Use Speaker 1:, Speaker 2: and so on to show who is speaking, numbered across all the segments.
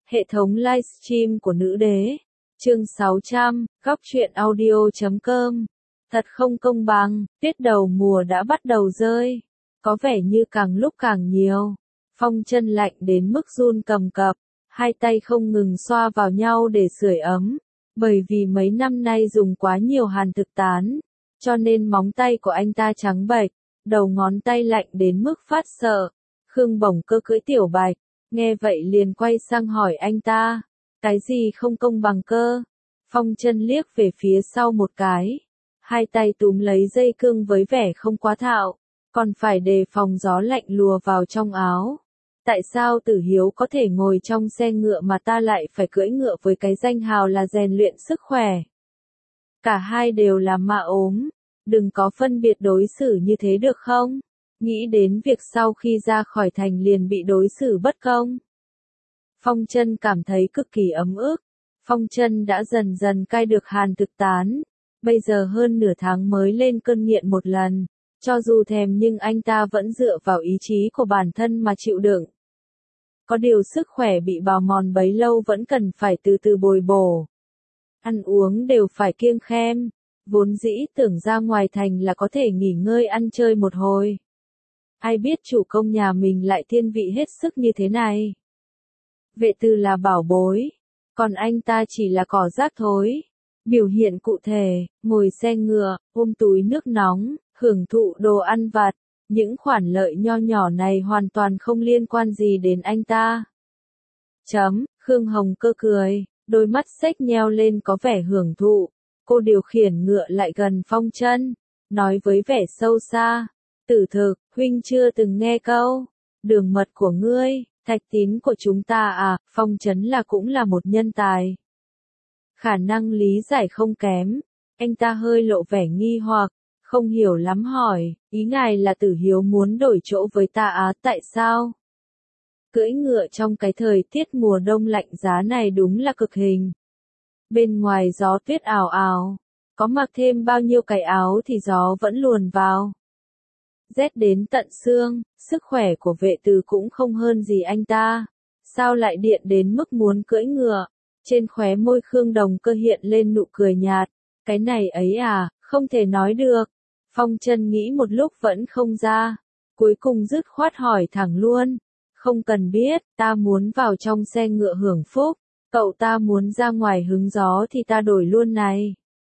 Speaker 1: Hệ thống livestream của nữ đế. Chương 600, góc truyện audio.com. Thật không công bằng, tuyết đầu mùa đã bắt đầu rơi. Có vẻ như càng lúc càng nhiều. Phong chân lạnh đến mức run cầm cập, hai tay không ngừng xoa vào nhau để sưởi ấm. Bởi vì mấy năm nay dùng quá nhiều hàn thực tán, cho nên móng tay của anh ta trắng bệch, đầu ngón tay lạnh đến mức phát sợ. Khương Bổng Cơ cưỡi Tiểu Bạch, nghe vậy liền quay sang hỏi anh ta, cái gì không công bằng cơ? Phong chân liếc về phía sau một cái, hai tay túm lấy dây cương với vẻ không quá thạo, còn phải đề phòng gió lạnh lùa vào trong áo. Tại sao Tử Hiếu có thể ngồi trong xe ngựa mà ta lại phải cưỡi ngựa với cái danh hào là rèn luyện sức khỏe? Cả hai đều là ma ốm, đừng có phân biệt đối xử như thế được không? Nghĩ đến việc sau khi ra khỏi thành liền bị đối xử bất công. Phong chân cảm thấy cực kỳ ấm ức. Phong chân đã dần dần cai được hàn thực tán. Bây giờ hơn nửa tháng mới lên cơn nghiện một lần. Cho dù thèm nhưng anh ta vẫn dựa vào ý chí của bản thân mà chịu đựng. Có điều sức khỏe bị bào mòn bấy lâu vẫn cần phải từ từ bồi bổ. Ăn uống đều phải kiêng khem. Vốn dĩ tưởng ra ngoài thành là có thể nghỉ ngơi ăn chơi một hồi. Ai biết chủ công nhà mình lại thiên vị hết sức như thế này. Vệ Từ là bảo bối, còn anh ta chỉ là cỏ rác thối. Biểu hiện cụ thể, ngồi xe ngựa, ôm túi nước nóng, hưởng thụ đồ ăn vặt. Những khoản lợi nho nhỏ này hoàn toàn không liên quan gì đến anh ta. Khương Hồng Cơ cười, đôi mắt xếch nheo lên có vẻ hưởng thụ. Cô điều khiển ngựa lại gần Phong chân, nói với vẻ sâu xa. Tử thực, huynh chưa từng nghe câu, đường mật của ngươi, thạch tín của chúng ta à? Phong Chấn là cũng là một nhân tài. Khả năng lý giải không kém, anh ta hơi lộ vẻ nghi hoặc, không hiểu lắm hỏi, ý ngài là Tử Hiếu muốn đổi chỗ với ta á? Tại sao? Cưỡi ngựa trong cái thời tiết mùa đông lạnh giá này đúng là cực hình. Bên ngoài gió tuyết ào ào, có mặc thêm bao nhiêu cái áo thì gió vẫn luồn vào. Rét đến tận xương, sức khỏe của Vệ Từ cũng không hơn gì anh ta. Sao lại điện đến mức muốn cưỡi ngựa? Trên khóe môi Khương Đồng Cơ hiện lên nụ cười nhạt. Cái này ấy à, không thể nói được. Phong chân nghĩ một lúc vẫn không ra. Cuối cùng dứt khoát hỏi thẳng luôn. Không cần biết, ta muốn vào trong xe ngựa hưởng phúc. Cậu ta muốn ra ngoài hứng gió thì ta đổi luôn này.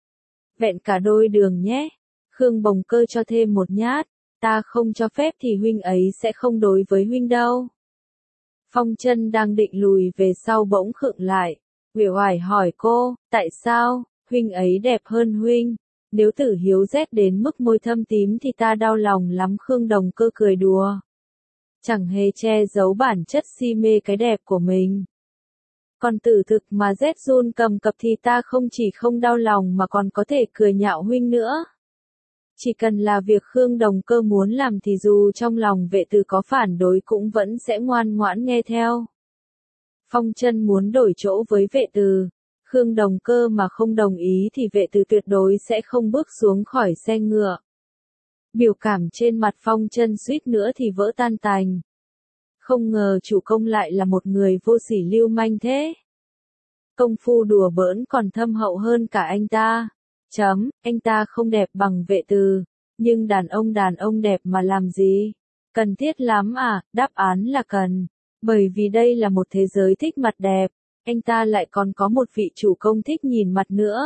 Speaker 1: Vẹn cả đôi đường nhé. Khương Bồng Cơ cho thêm một nhát. Ta không cho phép thì huynh ấy sẽ không đối với huynh đâu. Phong chân đang định lùi về sau bỗng khựng lại. Uể oải hỏi cô, tại sao, huynh ấy đẹp hơn huynh? Nếu Tử Hiếu rét đến mức môi thâm tím thì ta đau lòng lắm. Khương Đồng Cơ cười đùa. Chẳng hề che giấu bản chất si mê cái đẹp của mình. Còn Tử thực mà rét run cầm cập thì ta không chỉ không đau lòng mà còn có thể cười nhạo huynh nữa. Chỉ cần là việc Khương Đồng Cơ muốn làm thì dù trong lòng Vệ Từ có phản đối cũng vẫn sẽ ngoan ngoãn nghe theo. Phong chân muốn đổi chỗ với Vệ Từ. Khương Đồng Cơ mà không đồng ý thì Vệ Từ tuyệt đối sẽ không bước xuống khỏi xe ngựa. Biểu cảm trên mặt Phong chân suýt nữa thì vỡ tan tành. Không ngờ chủ công lại là một người vô sỉ lưu manh thế. Công phu đùa bỡn còn thâm hậu hơn cả anh ta. Anh ta không đẹp bằng Vệ Từ, nhưng đàn ông đẹp mà làm gì? Cần thiết lắm à? Đáp án là cần. Bởi vì đây là một thế giới thích mặt đẹp, anh ta lại còn có một vị chủ công thích nhìn mặt nữa.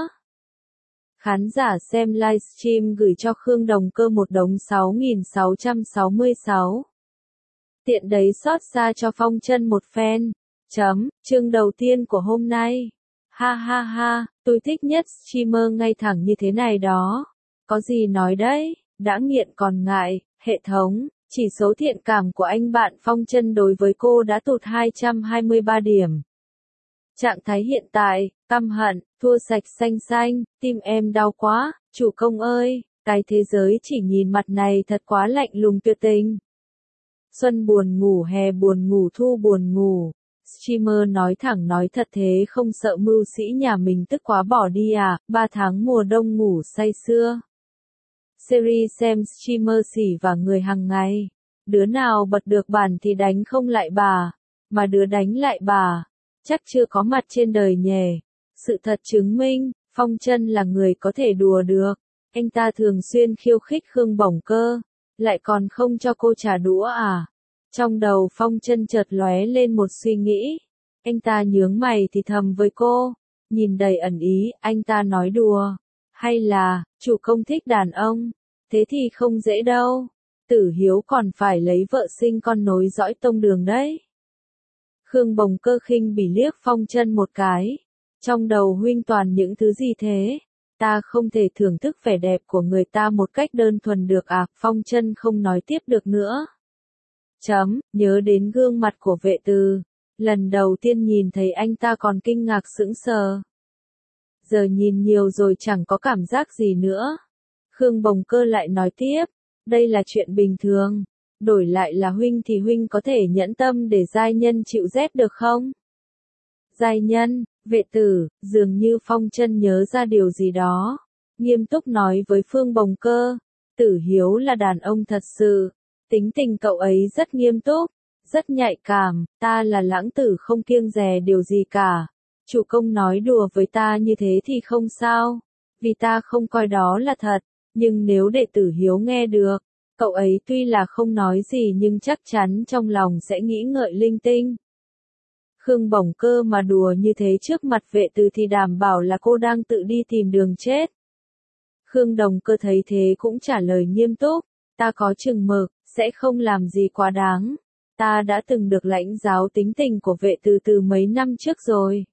Speaker 1: Khán giả xem livestream gửi cho Khương Đồng Cơ một đống 6.666. Tiện đấy xót xa cho Phong chân một phen. Chương đầu tiên của hôm nay. Ha ha ha, tôi thích nhất streamer ngay thẳng như thế này đó. Có gì nói đấy, đã nghiện còn ngại. Hệ thống, chỉ số thiện cảm của anh bạn Phong chân đối với cô đã tụt 223 điểm. Trạng thái hiện tại, căm hận, thua sạch xanh xanh, tim em đau quá. Chủ công ơi, cái thế giới chỉ nhìn mặt này thật quá lạnh lùng tuyệt tình. Xuân buồn ngủ, hè buồn ngủ, thu buồn ngủ. Streamer nói thẳng nói thật thế không sợ mưu sĩ nhà mình tức quá bỏ đi à? 3 tháng mùa đông ngủ say sưa. Series xem streamer xỉ và người hàng ngày. Đứa nào bật được bản thì đánh không lại bà, mà đứa đánh lại bà chắc chưa có mặt trên đời nhỉ. Sự thật chứng minh, Phong Chân là người có thể đùa được. Anh ta thường xuyên khiêu khích Khương Bổng Cơ, lại còn không cho cô trả đũa à? Trong đầu Phong Chân chợt lóe lên một suy nghĩ. Anh ta nhướng mày thì thầm với cô, nhìn đầy ẩn ý, anh ta nói đùa. Hay là, chủ công thích đàn ông? Thế thì không dễ đâu. Tử Hiếu còn phải lấy vợ sinh con nối dõi tông Đường đấy. Khương Bồng Cơ khinh bỉ liếc Phong Chân một cái. Trong đầu huynh toàn những thứ gì thế? Ta không thể thưởng thức vẻ đẹp của người ta một cách đơn thuần được à? Phong Chân không nói tiếp được nữa. Nhớ đến gương mặt của Vệ Từ. Lần đầu tiên nhìn thấy anh ta còn kinh ngạc sững sờ. Giờ nhìn nhiều rồi chẳng có cảm giác gì nữa. Khương Bồng Cơ lại nói tiếp, đây là chuyện bình thường. Đổi lại là huynh thì huynh có thể nhẫn tâm để giai nhân chịu rét được không? Giai nhân, Vệ Tử, dường như Phong Chân nhớ ra điều gì đó. Nghiêm túc nói với Phương Bồng Cơ, Tử Hiếu là đàn ông thật sự. Tính tình cậu ấy rất nghiêm túc, rất nhạy cảm, ta là Lãng Tử không kiêng dè điều gì cả. Chủ công nói đùa với ta như thế thì không sao, vì ta không coi đó là thật, nhưng nếu để Tử Hiếu nghe được, cậu ấy tuy là không nói gì nhưng chắc chắn trong lòng sẽ nghĩ ngợi linh tinh. Khương Bổng Cơ mà đùa như thế trước mặt Vệ Từ thì đảm bảo là cô đang tự đi tìm đường chết. Khương Đồng Cơ thấy thế cũng trả lời nghiêm túc, ta có chừng mực, sẽ không làm gì quá đáng. Ta đã từng được lãnh giáo tính tình của Vệ Từ từ mấy năm trước rồi.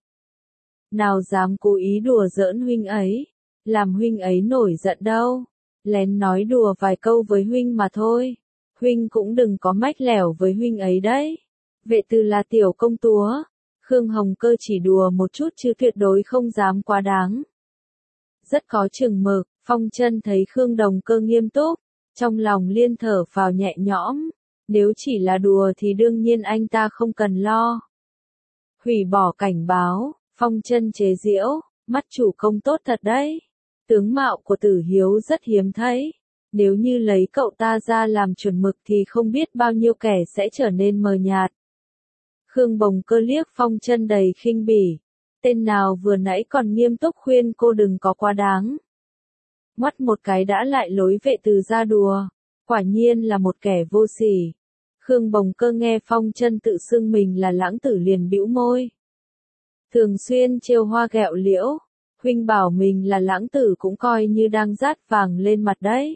Speaker 1: Nào dám cố ý đùa giỡn huynh ấy, làm huynh ấy nổi giận đâu. Lén nói đùa vài câu với huynh mà thôi. Huynh cũng đừng có mách lẻo với huynh ấy đấy. Vệ Từ là tiểu công chúa. Khương Hồng Cơ chỉ đùa một chút chứ tuyệt đối không dám quá đáng. Rất có chừng mực, Phong Chân thấy Khương Đồng Cơ nghiêm túc, trong lòng liên thở phào nhẹ nhõm. Nếu chỉ là đùa thì đương nhiên anh ta không cần lo. Hủy bỏ cảnh báo, Phong Chân chế giễu, mắt chủ công tốt thật đấy. Tướng mạo của Tử Hiếu rất hiếm thấy. Nếu như lấy cậu ta ra làm chuẩn mực thì không biết bao nhiêu kẻ sẽ trở nên mờ nhạt. Khương Bồng Cơ liếc Phong Chân đầy khinh bỉ. Tên nào vừa nãy còn nghiêm túc khuyên cô đừng có quá đáng. Mắt một cái đã lại lối Vệ Từ ra đùa. Quả nhiên là một kẻ vô sỉ. Khương Bồng Cơ nghe Phong Chân tự xưng mình là Lãng Tử liền bĩu môi. Thường xuyên trêu hoa ghẹo liễu. Huynh bảo mình là Lãng Tử cũng coi như đang dát vàng lên mặt đấy.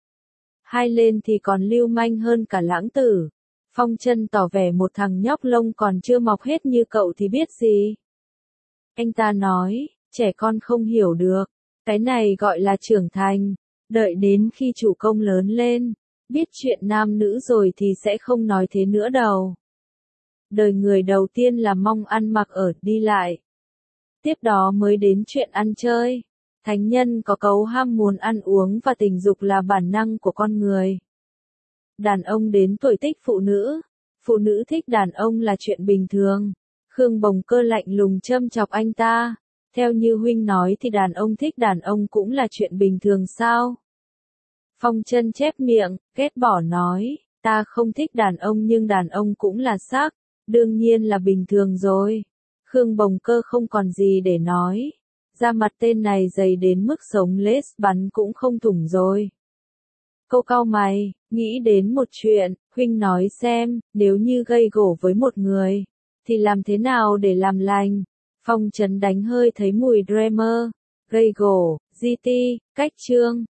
Speaker 1: Hai lên thì còn lưu manh hơn cả Lãng Tử. Phong Chân tỏ vẻ một thằng nhóc lông còn chưa mọc hết như cậu thì biết gì. Anh ta nói, trẻ con không hiểu được. Cái này gọi là trưởng thành. Đợi đến khi chủ công lớn lên, biết chuyện nam nữ rồi thì sẽ không nói thế nữa đâu. Đời người đầu tiên là mong ăn mặc ở, đi lại. Tiếp đó mới đến chuyện ăn chơi. Thánh nhân có câu ham muốn ăn uống và tình dục là bản năng của con người. Đàn ông đến tuổi thích phụ nữ thích đàn ông là chuyện bình thường. Khương Bồng Cơ lạnh lùng châm chọc anh ta. Theo như huynh nói thì đàn ông thích đàn ông cũng là chuyện bình thường sao? Phong Chân chép miệng, ghét bỏ nói, ta không thích đàn ông nhưng đàn ông cũng là sắc, đương nhiên là bình thường rồi. Khương Bồng Cơ không còn gì để nói. Da mặt tên này dày đến mức sống lết bắn cũng không thủng rồi. Cô cau mày, nghĩ đến một chuyện, huynh nói xem, nếu như gây gổ với một người, thì làm thế nào để làm lành? Phong Trấn đánh hơi thấy mùi Dreamer, gây gổ, GT, cách chương.